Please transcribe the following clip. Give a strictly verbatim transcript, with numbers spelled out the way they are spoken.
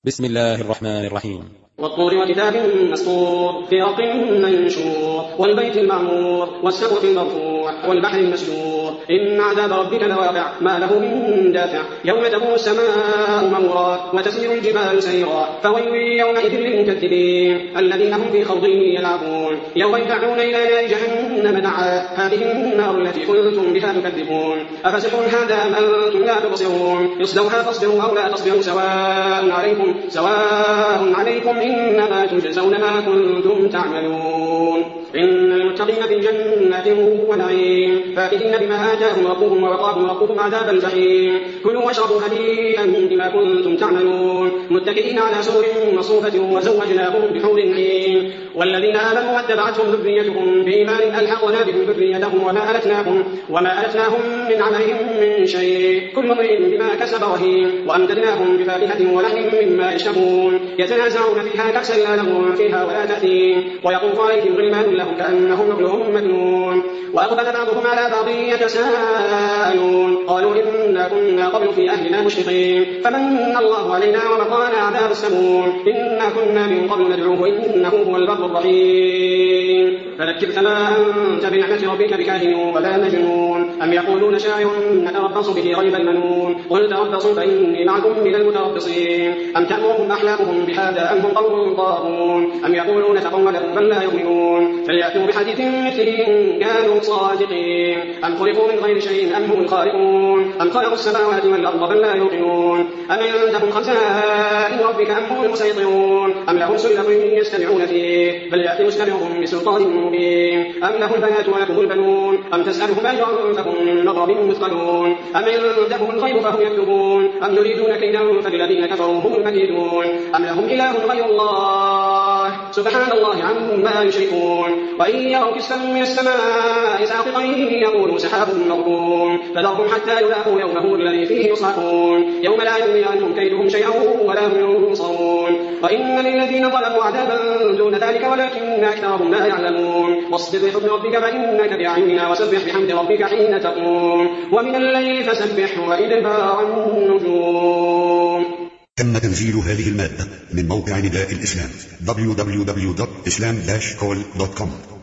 بسم الله الرحمن الرحيم. والطور وكتاب مسطور في رق منشور والبيت المعمور والسقف المرفوع والبحر المسجور إن عذاب ربك لواقع ما له من دافع يوم تكون السماء مورا وتسير الجبال سيرا فويل يومئذ للمكذبين الذين هم في خوض يلعبون يوم يدعون إلى نار جهنم دعا هذه النار التي كنتم بها تكذبون أفسحر هذا أم أنتم لا تبصرون اصلوها فاصبروا أو لا تصبروا سواء عليكم سواء عليكم إنما تجزون ما كنتم تعملون إن المتقين في جنات ونعيم فاكهين بما آتاهم ربهم ووقاهم ربهم عذاب الجحيم كلوا واشربوا هنيئا بما كنتم تعملون متكئين على سرر مصفوفة وزوجناهم بحور عين والذين آمنوا واتبعتهم ذريتهم بإيمان ألحقنا بهم ذريتهم وما ألتناهم وما ألتناهم من عملهم من شيء كل امرئ بما كسب رهين وأمددناهم بفاكهة ولحم مما يشتهون يتنازعون فيها كأسا لا لهم فيها ولا تأثيم ويطوف عليهم غلمان لهم كأنهم لؤلؤ مكنون وأقبل بعضهم على بعض يتساءلون قالوا إنا كنا قبل في أهلنا مشفقين فمن الله علينا ووقانا عذاب السموم إنا كنا من قبل ندعوه إنه هو البر الرحيم فذكر فما أنت بنعمة ربك بكاهن ولا مجنون أم يقولون شاعر نتربص به ريب المنون قل تربصوا فإني معكم من المتربصين أم تأمرهم أحلامهم بهذا أم هم قوم طاغون أم يقولون تقوله بل لا يؤمنون فليأتوا بحديث مثله إن كانوا صادقين أم خلقوا من غير شيء أم هم الخالقون أم خلقوا السماوات والأرض بل لا يوقنون أم عندهم خزائن ربك أم هم المسيطرون أم لهم سلم يستمعون فيه فليأتوا مستمعهم بسلطان مبين أم له البنات ولكم البنون أم تسألهم أجرا فهم من مغرب مثقلون أم عندهم الغيب فهم يكتبون أم يريدون كيدا فللذين كفروا هم المكيدون أم لهم إله غير الله سبحان الله عما يشركون وإن يروا كسفا من السماء ساقطا يقولوا سحاب مركوم فذرهم حتى يلاقوا يومهم الذي فيه يصعقون يوم لا يغني عنهم كيدهم شيئا ولا هم ينصرون وإن للذين ظلموا عذابا دون ذلك ولكن أكثرهم لا يعلمون واصبر لحكم ربك فإنك بأعيننا وسبح بحمد ربك حين تقوم ومن الليل فسبحه وإدبار النجوم. تم تنزيل هذه المادة من موقع نداء الإسلام دبليو دبليو دبليو دوت إسلام داش كول دوت كوم.